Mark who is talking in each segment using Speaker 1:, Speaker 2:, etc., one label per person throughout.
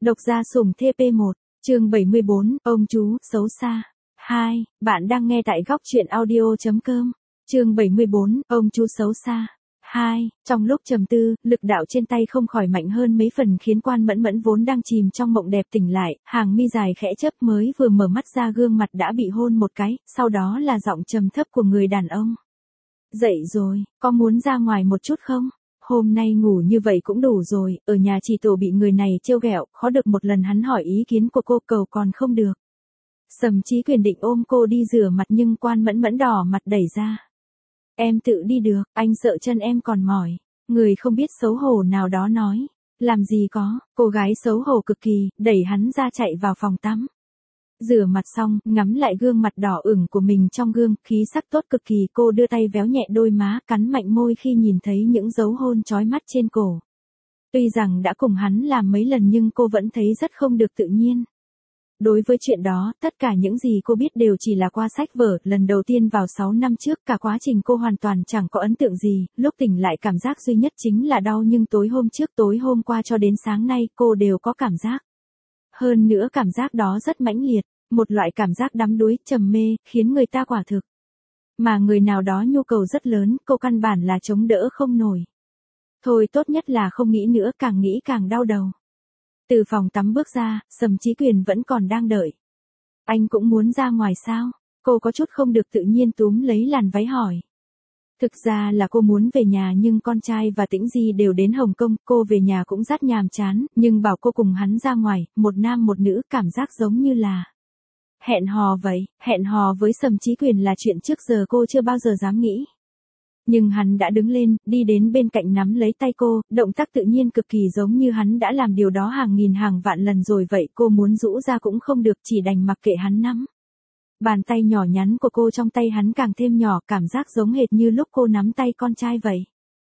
Speaker 1: Độc gia sủng TP1, chương 74, ông chú, xấu xa. 2, bạn đang nghe tại góc truyện audio.com. Chương 74, ông chú xấu xa. 2, trong lúc trầm tư, lực đạo trên tay không khỏi mạnh hơn mấy phần khiến Quan Mẫn Mẫn vốn đang chìm trong mộng đẹp tỉnh lại, hàng mi dài khẽ chớp mới vừa mở mắt ra gương mặt đã bị hôn một cái, sau đó là giọng trầm thấp của người đàn ông. Dậy rồi, có muốn ra ngoài một chút không? Hôm nay ngủ như vậy cũng đủ rồi, ở nhà chỉ tổ bị người này trêu ghẹo, khó được một lần hắn hỏi ý kiến của cô cầu còn không được. Sầm Chí Quyền định ôm cô đi rửa mặt nhưng Quan Mẫn Mẫn đỏ mặt đẩy ra. Em tự đi được, anh sợ chân em còn mỏi. Người không biết xấu hổ nào đó nói. Làm gì có, cô gái xấu hổ cực kỳ, đẩy hắn ra chạy vào phòng tắm. Rửa mặt xong, ngắm lại gương mặt đỏ ửng của mình trong gương, khí sắc tốt cực kỳ, cô đưa tay véo nhẹ đôi má, cắn mạnh môi khi nhìn thấy những dấu hôn chói mắt trên cổ. Tuy rằng đã cùng hắn làm mấy lần nhưng cô vẫn thấy rất không được tự nhiên. Đối với chuyện đó, tất cả những gì cô biết đều chỉ là qua sách vở, lần đầu tiên vào 6 năm trước, cả quá trình cô hoàn toàn chẳng có ấn tượng gì, lúc tỉnh lại cảm giác duy nhất chính là đau nhưng tối hôm qua cho đến sáng nay cô đều có cảm giác. Hơn nữa cảm giác đó rất mãnh liệt, một loại cảm giác đắm đuối, trầm mê, khiến người ta quả thực. Mà người nào đó nhu cầu rất lớn, cô căn bản là chống đỡ không nổi. Thôi tốt nhất là không nghĩ nữa, càng nghĩ càng đau đầu. Từ phòng tắm bước ra, Sầm Chí Quyền vẫn còn đang đợi. Anh cũng muốn ra ngoài sao? Cô có chút không được tự nhiên túm lấy làn váy hỏi. Thực ra là cô muốn về nhà nhưng con trai và Tĩnh Di đều đến Hồng Kông, cô về nhà cũng rất nhàm chán, nhưng bảo cô cùng hắn ra ngoài, một nam một nữ cảm giác giống như là hẹn hò vậy. Hẹn hò với Sầm Chí Quyền là chuyện trước giờ cô chưa bao giờ dám nghĩ. Nhưng hắn đã đứng lên, đi đến bên cạnh nắm lấy tay cô, động tác tự nhiên cực kỳ giống như hắn đã làm điều đó hàng nghìn hàng vạn lần rồi vậy, cô muốn rũ ra cũng không được, chỉ đành mặc kệ hắn nắm. Bàn tay nhỏ nhắn của cô trong tay hắn càng thêm nhỏ, cảm giác giống hệt như lúc cô nắm tay con trai vậy.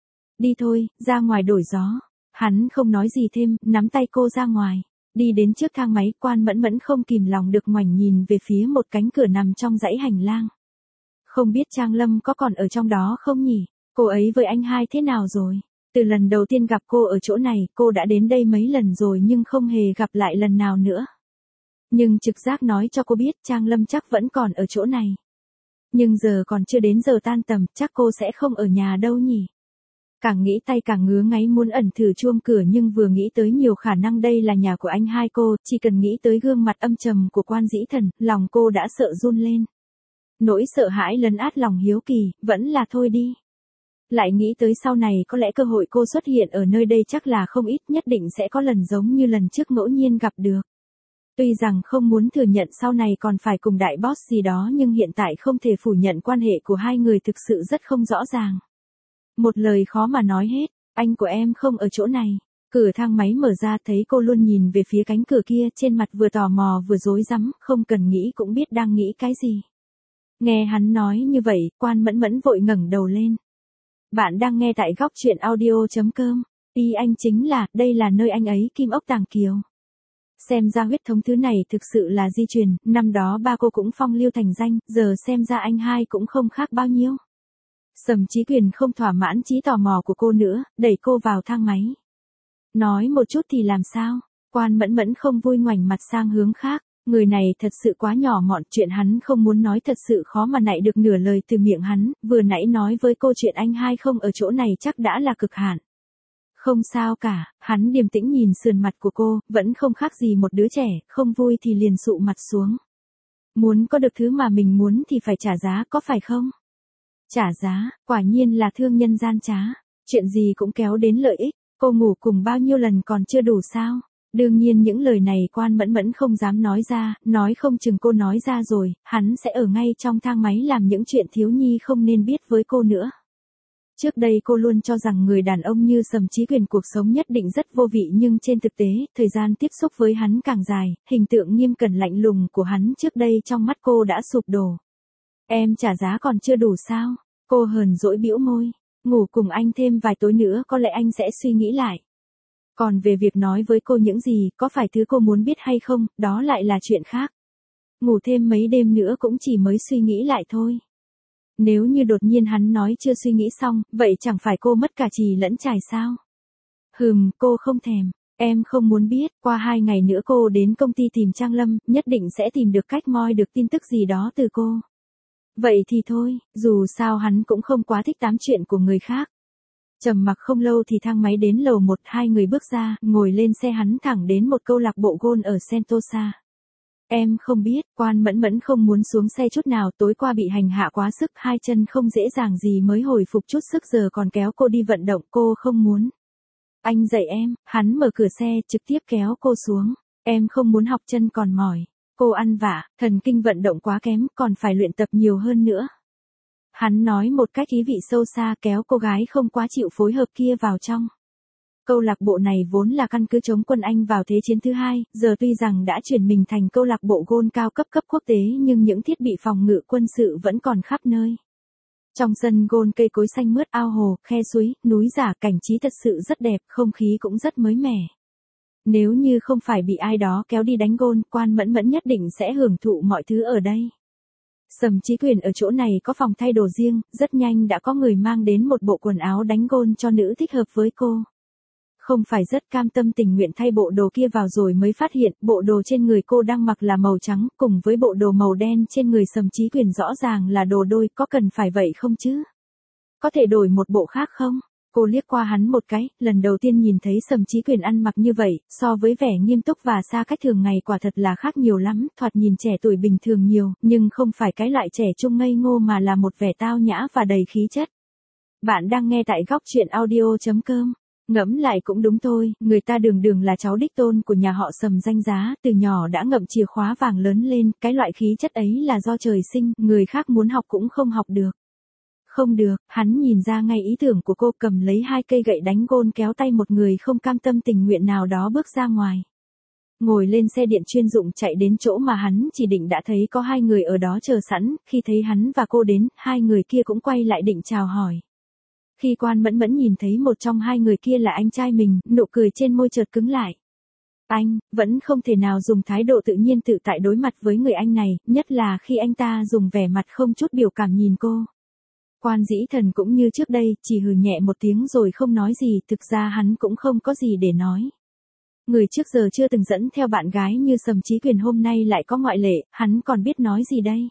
Speaker 1: Đi thôi, ra ngoài đổi gió. Hắn không nói gì thêm, nắm tay cô ra ngoài. Đi đến trước thang máy, Quan Mẫn Mẫn không kìm lòng được ngoảnh nhìn về phía một cánh cửa nằm trong dãy hành lang. Không biết Trang Lâm có còn ở trong đó không nhỉ? Cô ấy với anh hai thế nào rồi? Từ lần đầu tiên gặp cô ở chỗ này, cô đã đến đây mấy lần rồi nhưng không hề gặp lại lần nào nữa. Nhưng trực giác nói cho cô biết Trang Lâm chắc vẫn còn ở chỗ này. Nhưng giờ còn chưa đến giờ tan tầm, chắc cô sẽ không ở nhà đâu nhỉ? Càng nghĩ tay càng ngứa ngáy muốn ẩn thử chuông cửa nhưng vừa nghĩ tới nhiều khả năng đây là nhà của anh hai cô, chỉ cần nghĩ tới gương mặt âm trầm của Quan Dĩ Thần, lòng cô đã sợ run lên. Nỗi sợ hãi lấn át lòng hiếu kỳ, vẫn là thôi đi. Lại nghĩ tới sau này có lẽ cơ hội cô xuất hiện ở nơi đây chắc là không ít, nhất định sẽ có lần giống như lần trước ngẫu nhiên gặp được. Tuy rằng không muốn thừa nhận sau này còn phải cùng đại boss gì đó nhưng hiện tại không thể phủ nhận quan hệ của hai người thực sự rất không rõ ràng. Một lời khó mà nói hết, anh của em không ở chỗ này. Cửa thang máy mở ra thấy cô luôn nhìn về phía cánh cửa kia, trên mặt vừa tò mò vừa rối rắm, không cần nghĩ cũng biết đang nghĩ cái gì. Nghe hắn nói như vậy, Quan Mẫn Mẫn vội ngẩng đầu lên. Bạn đang nghe tại góc truyện audio.com. Ý anh chính là, đây là nơi anh ấy kim ốc tàng kiều. Xem ra huyết thống thứ này thực sự là di truyền, năm đó ba cô cũng phong lưu thành danh, giờ xem ra anh hai cũng không khác bao nhiêu. Sầm Chí Quyền không thỏa mãn trí tò mò của cô nữa, đẩy cô vào thang máy. Nói một chút thì làm sao? Quan Mẫn Mẫn không vui ngoảnh mặt sang hướng khác. Người này thật sự quá nhỏ mọn, chuyện hắn không muốn nói thật sự khó mà nại được nửa lời từ miệng hắn, vừa nãy nói với cô chuyện anh hai không ở chỗ này chắc đã là cực hạn. Không sao cả, hắn điềm tĩnh nhìn sườn mặt của cô, vẫn không khác gì một đứa trẻ, không vui thì liền sụ mặt xuống. Muốn có được thứ mà mình muốn thì phải trả giá, có phải không? Trả giá, quả nhiên là thương nhân gian trá, chuyện gì cũng kéo đến lợi ích, cô ngủ cùng bao nhiêu lần còn chưa đủ sao? Đương nhiên những lời này Quan Mẫn Mẫn không dám nói ra, nói không chừng cô nói ra rồi, hắn sẽ ở ngay trong thang máy làm những chuyện thiếu nhi không nên biết với cô nữa. Trước đây cô luôn cho rằng người đàn ông như Sầm Chí Quyền cuộc sống nhất định rất vô vị nhưng trên thực tế, thời gian tiếp xúc với hắn càng dài, hình tượng nghiêm cẩn lạnh lùng của hắn trước đây trong mắt cô đã sụp đổ. Em trả giá còn chưa đủ sao? Cô hờn dỗi bĩu môi, ngủ cùng anh thêm vài tối nữa có lẽ anh sẽ suy nghĩ lại. Còn về việc nói với cô những gì, có phải thứ cô muốn biết hay không, đó lại là chuyện khác. Ngủ thêm mấy đêm nữa cũng chỉ mới suy nghĩ lại thôi. Nếu như đột nhiên hắn nói chưa suy nghĩ xong, vậy chẳng phải cô mất cả chì lẫn chài sao? Cô không thèm. Em không muốn biết, qua 2 ngày nữa cô đến công ty tìm Trang Lâm, nhất định sẽ tìm được cách moi được tin tức gì đó từ cô. Vậy thì thôi, dù sao hắn cũng không quá thích tám chuyện của người khác. Trầm mặc không lâu thì thang máy đến lầu 1, hai người bước ra, ngồi lên xe hắn thẳng đến một câu lạc bộ golf ở Sentosa. Em không biết, Quan Mẫn Mẫn không muốn xuống xe chút nào, tối qua bị hành hạ quá sức, hai chân không dễ dàng gì mới hồi phục chút sức, giờ còn kéo cô đi vận động, cô không muốn. Anh dạy em, hắn mở cửa xe, trực tiếp kéo cô xuống. Em không muốn học, chân còn mỏi. Cô ăn vạ, thần kinh vận động quá kém, còn phải luyện tập nhiều hơn nữa. Hắn nói một cách ý vị sâu xa, kéo cô gái không quá chịu phối hợp kia vào trong. Câu lạc bộ này vốn là căn cứ chống quân Anh vào Thế chiến thứ hai, giờ tuy rằng đã chuyển mình thành câu lạc bộ golf cao cấp quốc tế nhưng những thiết bị phòng ngự quân sự vẫn còn khắp nơi. Trong sân golf cây cối xanh mướt, ao hồ, khe suối, núi giả, cảnh trí thật sự rất đẹp, không khí cũng rất mới mẻ. Nếu như không phải bị ai đó kéo đi đánh golf, Quan Mẫn Mẫn nhất định sẽ hưởng thụ mọi thứ ở đây. Sầm Chí Quyền ở chỗ này có phòng thay đồ riêng, rất nhanh đã có người mang đến một bộ quần áo đánh golf cho nữ thích hợp với cô. Không phải rất cam tâm tình nguyện thay bộ đồ kia vào rồi mới phát hiện bộ đồ trên người cô đang mặc là màu trắng cùng với bộ đồ màu đen trên người Sầm Chí Quyền rõ ràng là đồ đôi, có cần phải vậy không chứ? Có thể đổi một bộ khác không? Cô liếc qua hắn một cái, lần đầu tiên nhìn thấy Sầm Chí Quyền ăn mặc như vậy, so với vẻ nghiêm túc và xa cách thường ngày quả thật là khác nhiều lắm, thoạt nhìn trẻ tuổi bình thường nhiều, nhưng không phải cái loại trẻ trung ngây ngô mà là một vẻ tao nhã và đầy khí chất. Bạn đang nghe tại góc truyện audio.com. Ngẫm lại cũng đúng thôi, người ta đường đường là cháu đích tôn của nhà họ Sầm danh giá, từ nhỏ đã ngậm chìa khóa vàng lớn lên, cái loại khí chất ấy là do trời sinh, người khác muốn học cũng không học được. Không được, hắn nhìn ra ngay ý tưởng của cô, cầm lấy 2 cây gậy đánh golf kéo tay một người không cam tâm tình nguyện nào đó bước ra ngoài. Ngồi lên xe điện chuyên dụng chạy đến chỗ mà hắn chỉ định, đã thấy có 2 người ở đó chờ sẵn, khi thấy hắn và cô đến, 2 người kia cũng quay lại định chào hỏi. Khi Quan Mẫn Mẫn nhìn thấy một trong 2 người kia là anh trai mình, nụ cười trên môi chợt cứng lại. Anh, vẫn không thể nào dùng thái độ tự nhiên tự tại đối mặt với người anh này, nhất là khi anh ta dùng vẻ mặt không chút biểu cảm nhìn cô. Quan Dĩ Thần cũng như trước đây, chỉ hừ nhẹ một tiếng rồi không nói gì, thực ra hắn cũng không có gì để nói. Người trước giờ chưa từng dẫn theo bạn gái như Sầm Chí Quyền hôm nay lại có ngoại lệ, hắn còn biết nói gì đây?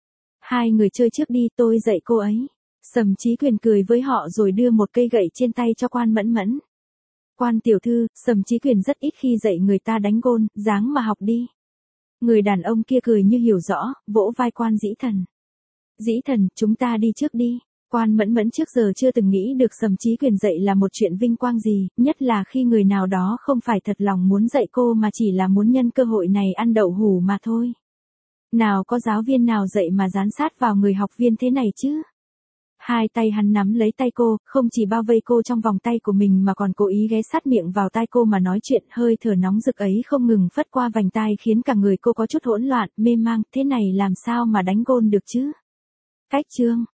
Speaker 1: 2 người chơi trước đi, tôi dạy cô ấy. Sầm Chí Quyền cười với họ rồi đưa một cây gậy trên tay cho Quan Mẫn Mẫn. Quan tiểu thư, Sầm Chí Quyền rất ít khi dạy người ta đánh golf, dáng mà học đi. Người đàn ông kia cười như hiểu rõ, vỗ vai Quan Dĩ Thần. Dĩ Thần, chúng ta đi trước đi. Quan Mẫn Mẫn trước giờ chưa từng nghĩ được Sầm Chí Quyền dạy là một chuyện vinh quang gì, nhất là khi người nào đó không phải thật lòng muốn dạy cô mà chỉ là muốn nhân cơ hội này ăn đậu hủ mà thôi. Nào có giáo viên nào dạy mà dán sát vào người học viên thế này chứ? 2 tay hắn nắm lấy tay cô, không chỉ bao vây cô trong vòng tay của mình mà còn cố ý ghé sát miệng vào tai cô mà nói chuyện, hơi thở nóng rực ấy không ngừng phất qua vành tai khiến cả người cô có chút hỗn loạn, mê mang, thế này làm sao mà đánh golf được chứ? Cách chương,